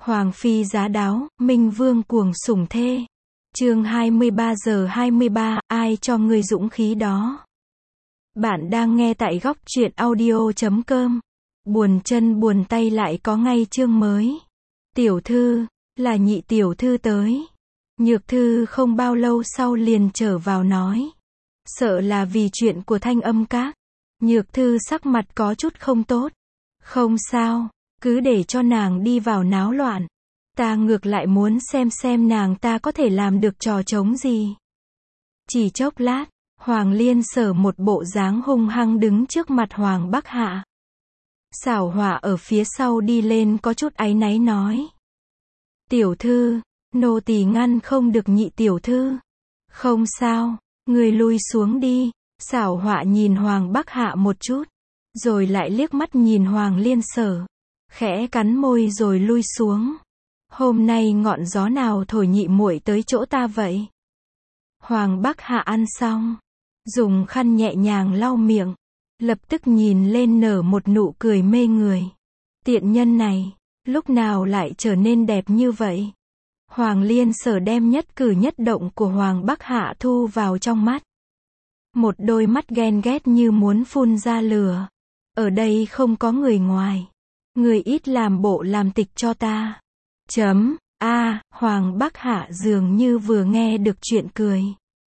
Hoàng phi giá đáo, Minh Vương cuồng sủng thê. Chương 23 giờ 23, ai cho ngươi dũng khí đó? Bạn đang nghe tại góc truyện audio.com. Buồn chân buồn tay lại có ngay chương mới. Tiểu thư, là nhị tiểu thư tới. Nhược thư không bao lâu sau liền trở vào nói. Sợ là vì chuyện của Thanh Âm Các. Nhược thư sắc mặt có chút không tốt. Không sao, cứ để cho nàng đi vào náo loạn. Ta ngược lại muốn xem nàng ta có thể làm được trò trống gì. Chỉ chốc lát, Hoàng Liên Sở một bộ dáng hung hăng đứng trước mặt Hoàng Bắc Hạ. Xảo Họa ở phía sau đi lên có chút áy náy nói. Tiểu thư, nô tỳ ngăn không được nhị tiểu thư. Không sao, người lui xuống đi. Xảo Họa nhìn Hoàng Bắc Hạ một chút, rồi lại liếc mắt nhìn Hoàng Liên Sở, khẽ cắn môi rồi lui xuống. Hôm nay ngọn gió nào thổi nhị muội tới chỗ ta vậy? Hoàng Bắc Hạ ăn xong, dùng khăn nhẹ nhàng lau miệng, lập tức nhìn lên nở một nụ cười mê người. Tiện nhân này, lúc nào lại trở nên đẹp như vậy? Hoàng Liên Sở đem nhất cử nhất động của Hoàng Bắc Hạ thu vào trong mắt. Một đôi mắt ghen ghét như muốn phun ra lửa. Ở đây không có người ngoài. Người ít làm bộ làm tịch cho ta. Hoàng Bắc Hạ dường như vừa nghe được chuyện cười.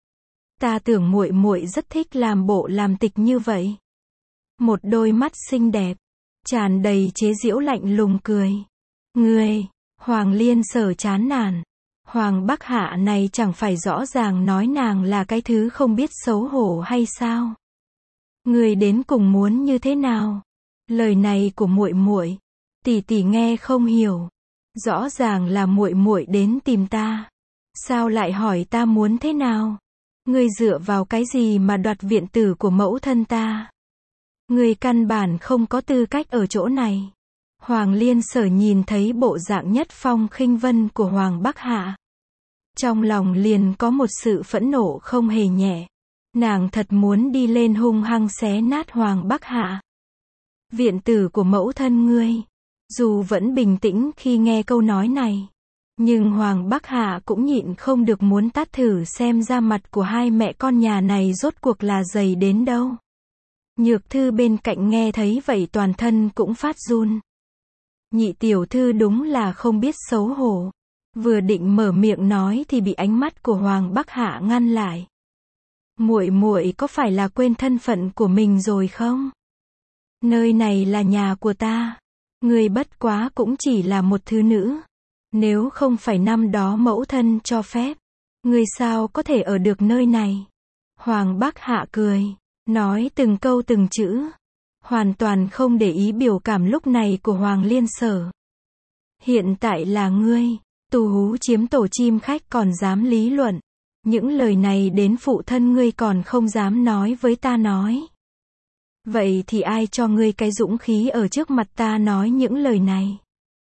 Ta tưởng muội muội rất thích làm bộ làm tịch như vậy. Một đôi mắt xinh đẹp, tràn đầy chế giễu lạnh lùng cười. Ngươi, Hoàng Liên Sở chán nản. Hoàng Bắc Hạ này chẳng phải rõ ràng nói nàng là cái thứ không biết xấu hổ hay sao? Ngươi đến cùng muốn như thế nào? Lời này của muội muội, tỷ tỷ nghe không hiểu. Rõ ràng là muội muội đến tìm ta, sao lại hỏi ta muốn thế nào? Ngươi dựa vào cái gì mà đoạt viện tử của mẫu thân ta? Ngươi căn bản không có tư cách ở chỗ này. Hoàng Liên Sở nhìn thấy bộ dạng nhất phong khinh vân của Hoàng Bắc Hạ, trong lòng liền có một sự phẫn nộ không hề nhẹ. Nàng thật muốn đi lên hung hăng xé nát Hoàng Bắc Hạ. Viện tử của mẫu thân ngươi. Dù vẫn bình tĩnh khi nghe câu nói này, nhưng Hoàng Bắc Hạ cũng nhịn không được muốn tát thử xem da mặt của hai mẹ con nhà này rốt cuộc là dày đến đâu. Nhược thư bên cạnh nghe thấy vậy toàn thân cũng phát run. Nhị tiểu thư đúng là không biết xấu hổ. Vừa định mở miệng nói thì bị ánh mắt của Hoàng Bắc Hạ ngăn lại. Muội muội có phải là quên thân phận của mình rồi không? Nơi này là nhà của ta. Ngươi bất quá cũng chỉ là một thứ nữ. Nếu không phải năm đó mẫu thân cho phép, ngươi sao có thể ở được nơi này? Hoàng Bắc Hạ cười, nói từng câu từng chữ, hoàn toàn không để ý biểu cảm lúc này của Hoàng Liên Sở. Hiện tại là ngươi, tù hú chiếm tổ chim khách còn dám lý luận. Những lời này đến phụ thân ngươi còn không dám nói với ta nói. Vậy thì ai cho ngươi cái dũng khí ở trước mặt ta nói những lời này?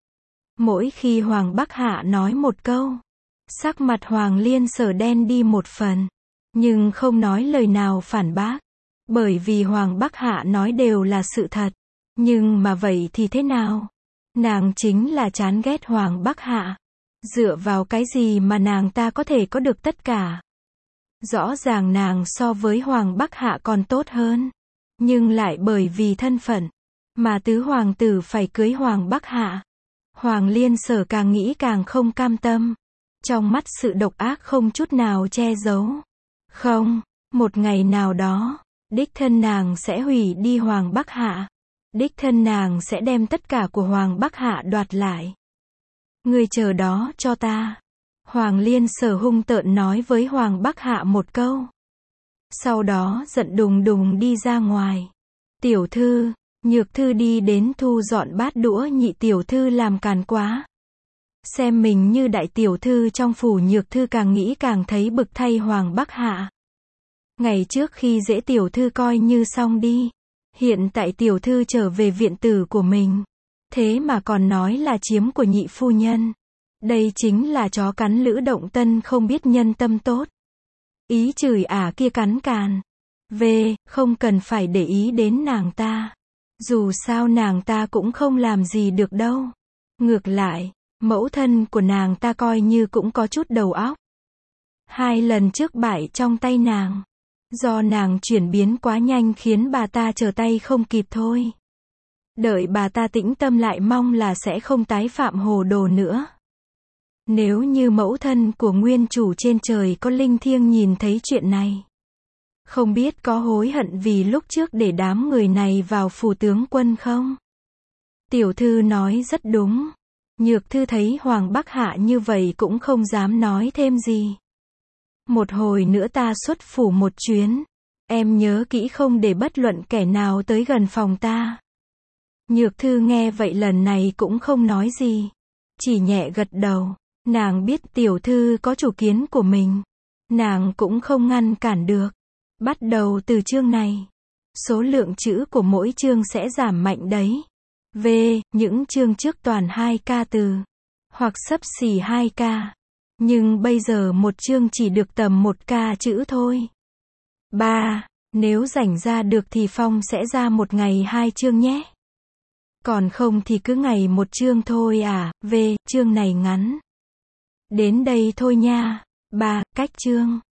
Mỗi khi Hoàng Bắc Hạ nói một câu, sắc mặt Hoàng Liên Sở đen đi một phần, nhưng không nói lời nào phản bác, bởi vì Hoàng Bắc Hạ nói đều là sự thật. Nhưng mà vậy thì thế nào? Nàng chính là chán ghét Hoàng Bắc Hạ. Dựa vào cái gì mà nàng ta có thể có được tất cả? Rõ ràng nàng so với Hoàng Bắc Hạ còn tốt hơn. Nhưng lại bởi vì thân phận, mà tứ hoàng tử phải cưới Hoàng Bắc Hạ. Hoàng Liên Sở càng nghĩ càng không cam tâm. Trong mắt sự độc ác không chút nào che giấu. Không, một ngày nào đó, đích thân nàng sẽ hủy đi Hoàng Bắc Hạ. Đích thân nàng sẽ đem tất cả của Hoàng Bắc Hạ đoạt lại. Ngươi chờ đó cho ta. Hoàng Liên Sở hung tợn nói với Hoàng Bắc Hạ một câu. Sau đó giận đùng đùng đi ra ngoài. Tiểu thư, nhược thư đi đến thu dọn bát đũa nhị tiểu thư làm càn quá. Xem mình như đại tiểu thư trong phủ nhược thư càng nghĩ càng thấy bực thay Hoàng Bắc Hạ. Ngày trước khi dễ tiểu thư coi như xong đi. Hiện tại tiểu thư trở về viện tử của mình. Thế mà còn nói là chiếm của nhị phu nhân. Đây chính là chó cắn lữ động tân không biết nhân tâm tốt. Ý chửi kia cắn càn. Không cần phải để ý đến nàng ta. Dù sao nàng ta cũng không làm gì được đâu. Ngược lại, Mẫu thân của nàng ta coi như cũng có chút đầu óc. 2 lần trước bại trong tay nàng. Do nàng chuyển biến quá nhanh khiến bà ta trở tay không kịp thôi. Đợi bà ta tĩnh tâm lại mong là sẽ không tái phạm hồ đồ nữa. Nếu như mẫu thân của nguyên chủ trên trời có linh thiêng nhìn thấy chuyện này, không biết có hối hận vì lúc trước để đám người này vào phủ tướng quân không? Tiểu thư nói rất đúng. Nhược thư thấy Hoàng Bắc Hạ như vậy cũng không dám nói thêm gì. Một hồi nữa ta xuất phủ một chuyến. Em nhớ kỹ không để bất luận kẻ nào tới gần phòng ta. Nhược thư nghe vậy lần này cũng không nói gì. Chỉ nhẹ gật đầu. Nàng biết tiểu thư có chủ kiến của mình. Nàng cũng không ngăn cản được. Bắt đầu từ chương này, số lượng chữ của mỗi chương sẽ giảm mạnh đấy. Những chương trước toàn 2k từ, hoặc xấp xỉ 2k. Nhưng bây giờ một chương chỉ được tầm 1k chữ thôi. Nếu rảnh ra được thì Phong sẽ ra một ngày 2 chương nhé. Còn không thì cứ ngày một chương thôi à. Chương này ngắn đến đây thôi nha. Cách chương